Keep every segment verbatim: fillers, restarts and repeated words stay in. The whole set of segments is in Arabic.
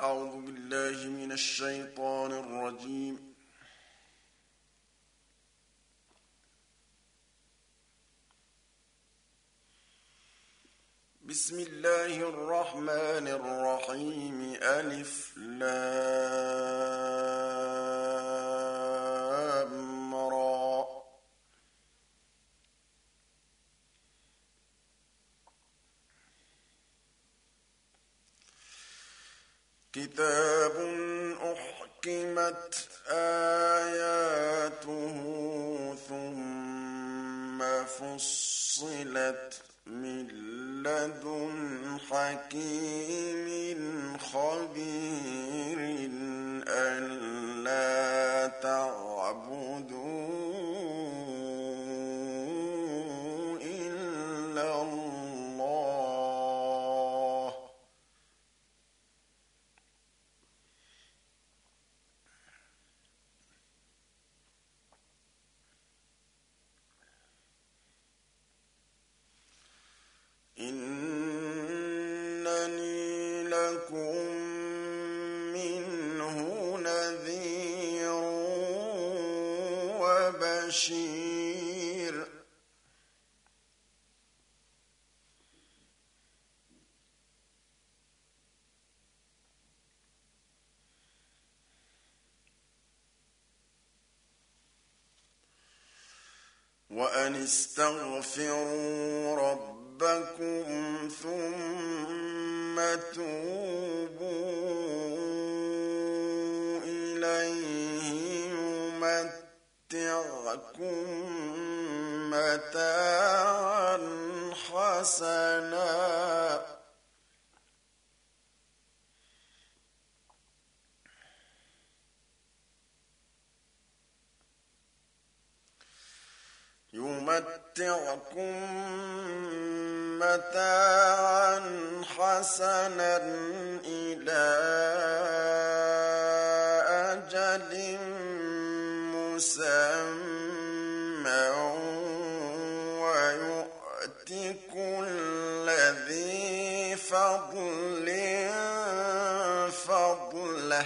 أعوذ بالله من الشيطان الرجيم. بسم الله الرحمن الرحيم. ألف لام را. كتاب أحكمت آياته ثم فصلت من لدن حكيم خبير ألا تعبدوا إلا الله إنني لكم منه نذير وبشير. وأن استغفروا ربكم ربكم ثم توبوا إليه يمتعكم متاعا حسنا يمتعكم متاعا حسنا إلى أجل مسمى ويؤت كل ذي فضل فضله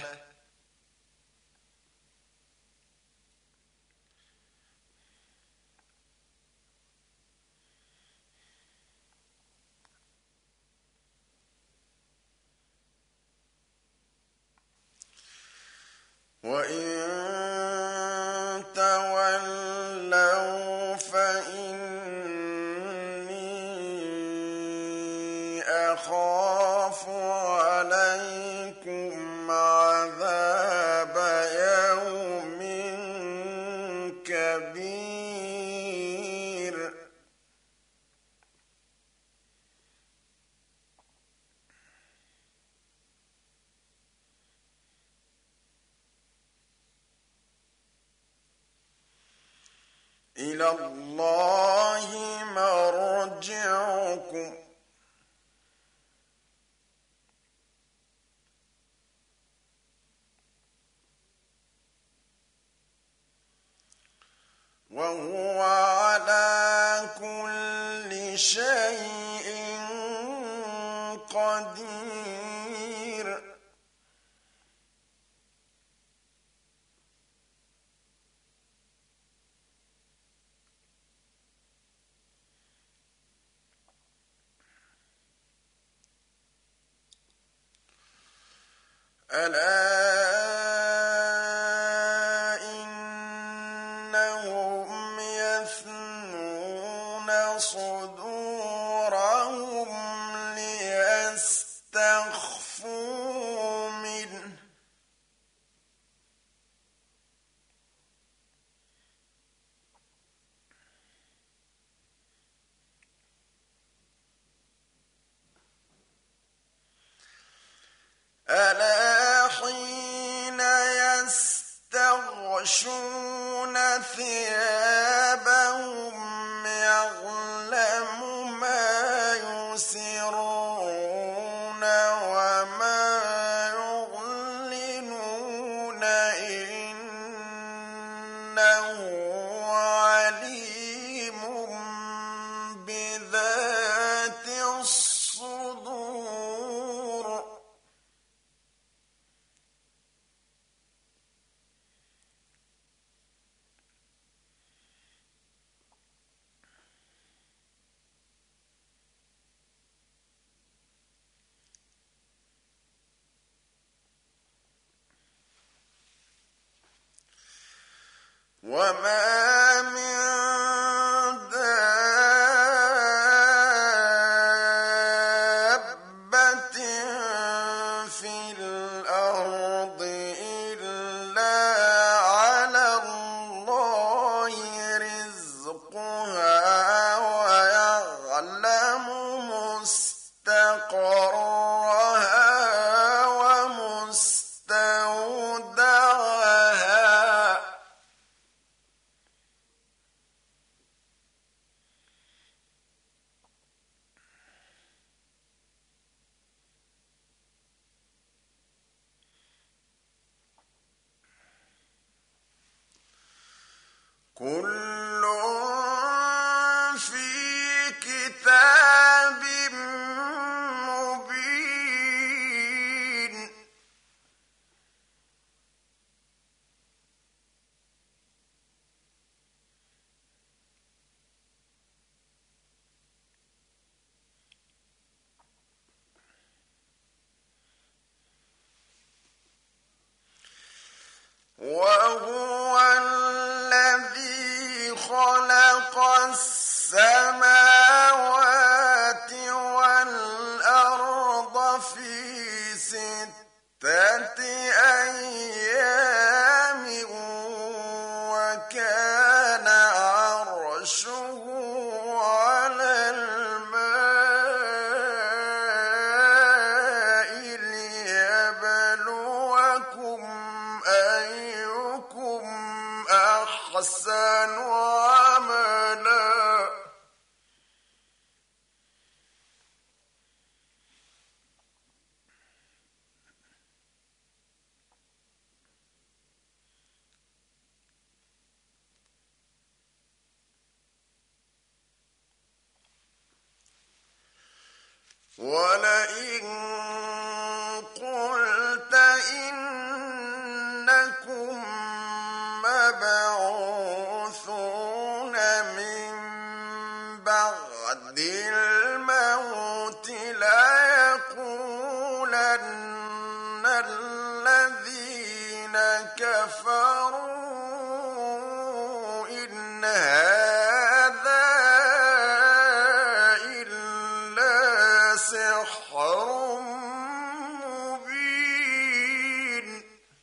وإن تولوا فإني أخاف عليكم عذاب يوم كبير. إلى الله مرجعكم وهو على كل شيء قدير. ألا إنهم يثنون صدورهم ليستخفوا منه ألا حين يستغشون ثيابهم يعلم ما يسرون وما يعلنون إنه عليم بذات الصدور. وما من دابة في الأرض إلا على الله رزقها ويعلم مستقرها ومستودعها. كل في كتاب مبين. وهو الذي خلق السماوات والأرض في ستة أيام وكان عرشه على الماء ليبلوكم أيكم أحسن عملا. ولئن قلت إنكم مبعوثون من بعد الموت ليقولن الذين كفروا إن هذا إلا سحر مبين.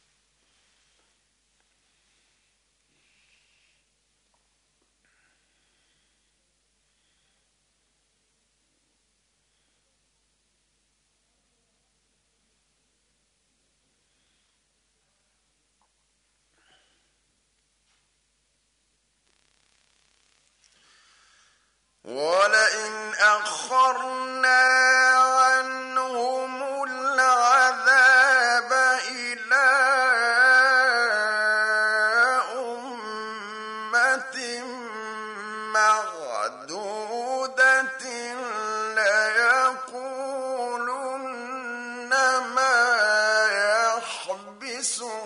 ولئن أخرنا عنهم العذاب إلى أمة معدودة ليقولن ما يحبسه.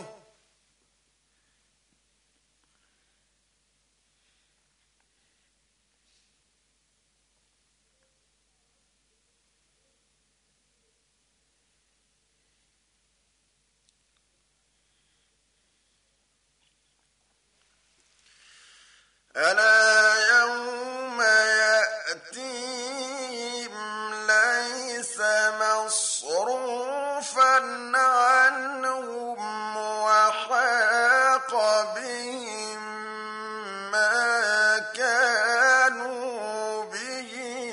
ألا يوم يأتيهم ليس مصروفا عنهم وحاق بهم ما كانوا به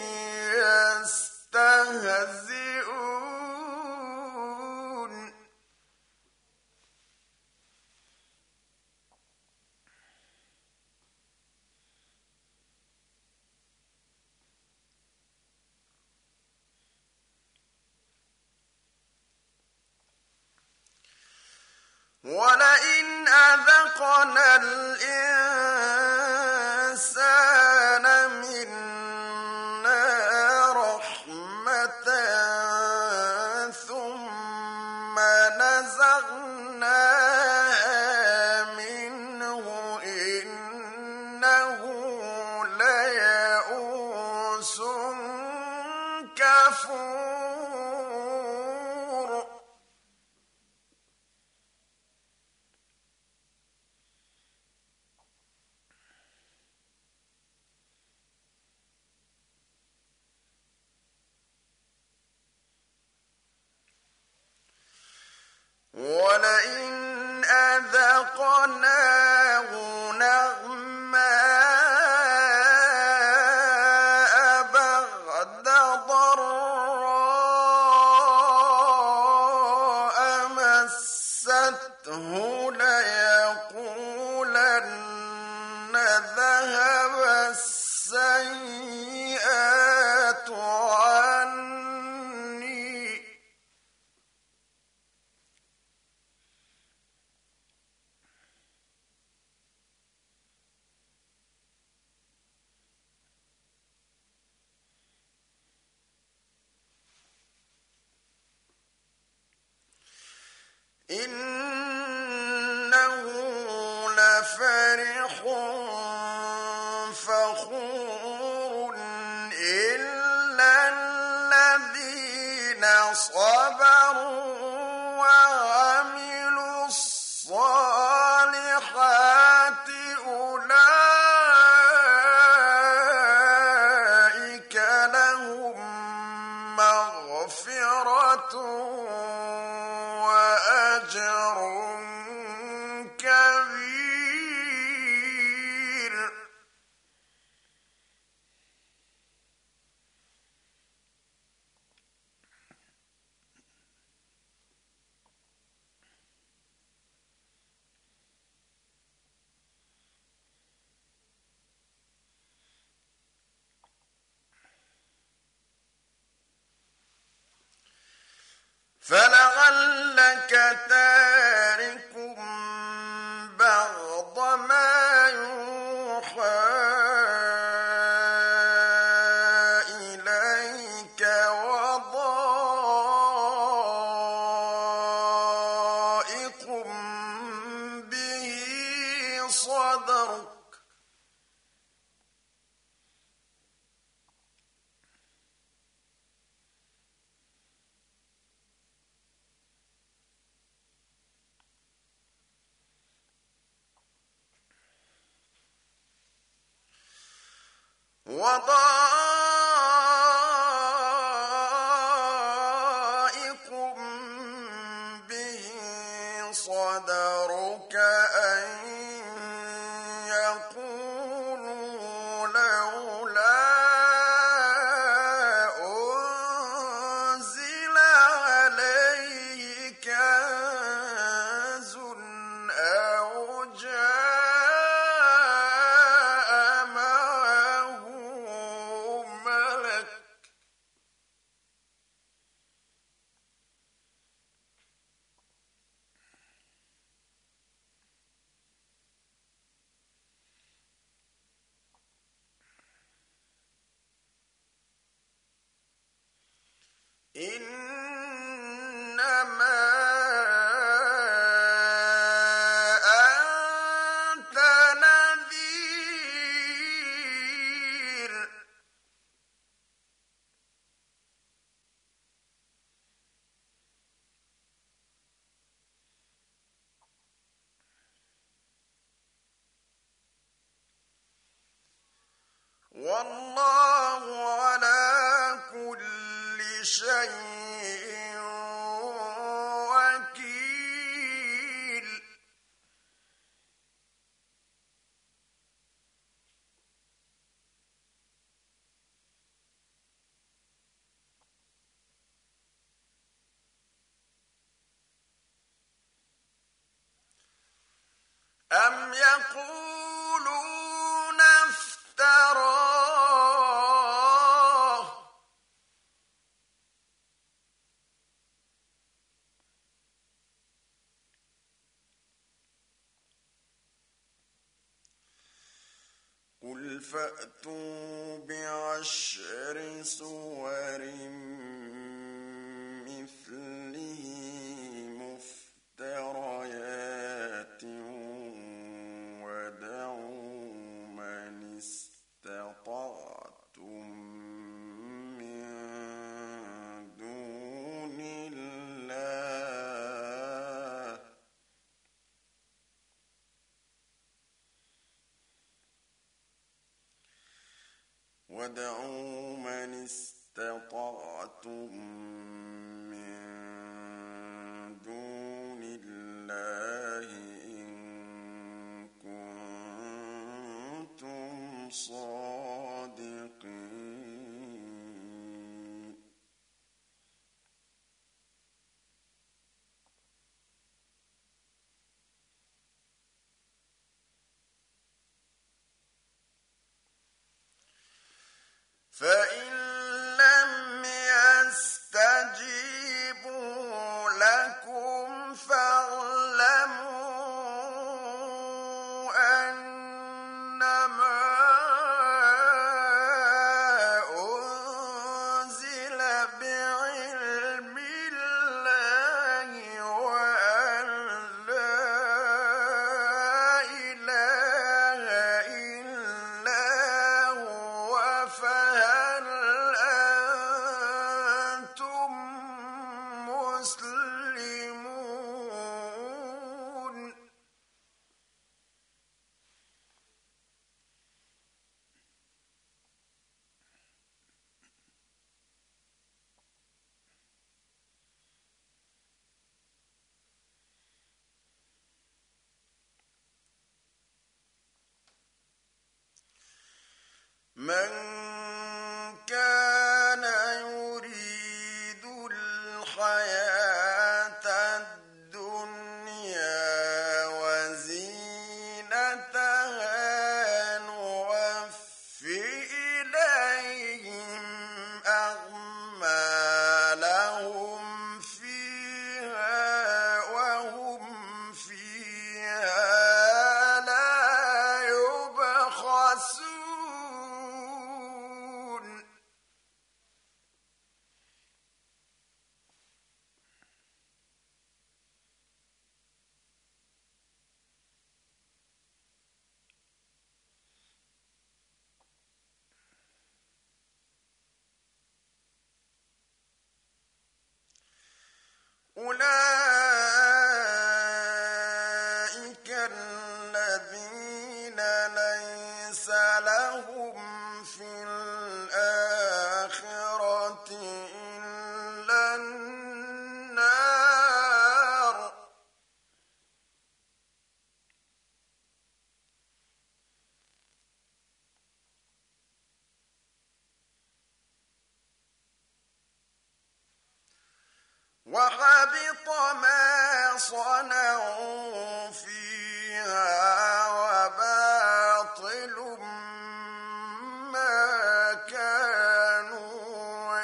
يستهزئون. ولئن أذقنا الإنسان منا رحمة ثم نزعناها منه إنه ليئوس كفور. وَسَقْنَاهُ نَغْمَاءَ بَعْدَ ضَرَّاءَ مَسَّتْهُ لَيَقُولَنَّ ذَهَبَ السَّيِّئَاتُ عَنِّي إِنَّهُ لَفَرِحٌ فَخُورٌ إِلَّا الَّذِينَ صَبَرُوا وَعَمِلُوا الصَّالِحَاتِ أُولَئِكَ لَهُم مَّغْفِرَةٌ وَأَجْرٌ كَبِيرٌ. فَلَعَلَّكَ تَارِكٌ بَعْضَ مَا يُوحَىٰ إِلَيْكَ وَضَائِقٌ بِهِ صَدْرُكَ وَضَائِقٌ بِهِ صَدْرُكَ أَن يَقُولُوا لَوْلَا أُنزِلَ عَلَيْهِ كَنزٌ أَوْ جَاءَ مَعَهُ مَلَكٌ ۚ إِنَّمَا أَنتَ نَذِيرٌ. وَاللَّهُ عَلَىٰ كُلِّ شَيْءٍ وَكِيلٌ. أَمْ يَقُولُونَ افْتَرَاهُ ۖ قُلْ فَأْتُوا بِعَشْرِ سُوَرٍ مِّثْلِهِ مُفْتَرَيَاتٍ وَادْعُوا مَنِ اسْتَطَعْتُم مِّن دُونِ اللَّهِ وَادْعُوا مَنِ اسْتَطَعْتُم فإن لم يستجيبوا لكم فاعلموا أنما أنزل بعلم الله وأن لا إله إلا هو فهل أنتم مسلمون من كان يريد الحياة الدنيا وزينتها نوف إليهم أعمالهم فيها وهم فيها لا يبخسون. أولئك الذين ليس لهم في الآخرة إلا النار وحبط ما صنعوا فيها وباطل ما كانوا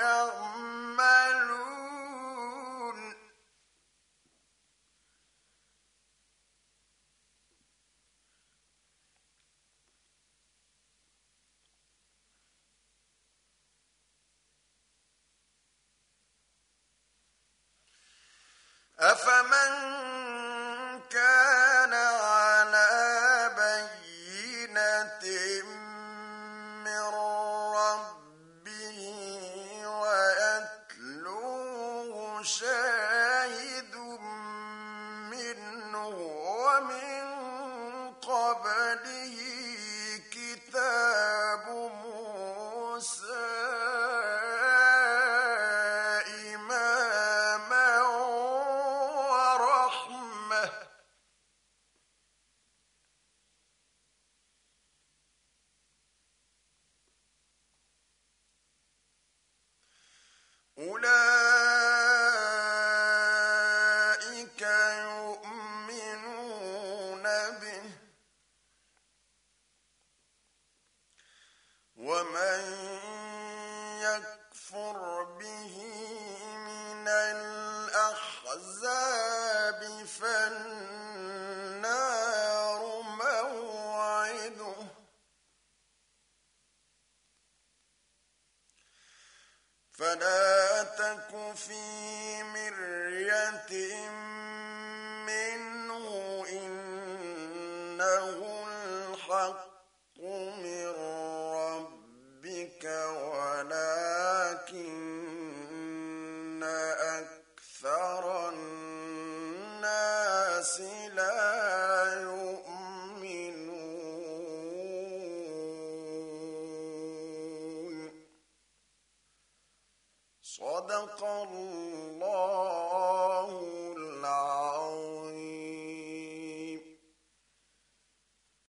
يعملون. أفمن كان على بينة من ربه ويتلوه شاهد منه ومن قبله كتاب موسى إماما ورحمة أولئك يؤمنون به ومن يكفر به من الأحزاب فالنار موعده فلا تك في مرية منه إنه الحق من ربك ولكن أكثر الناس لا يؤمنون. صدق الله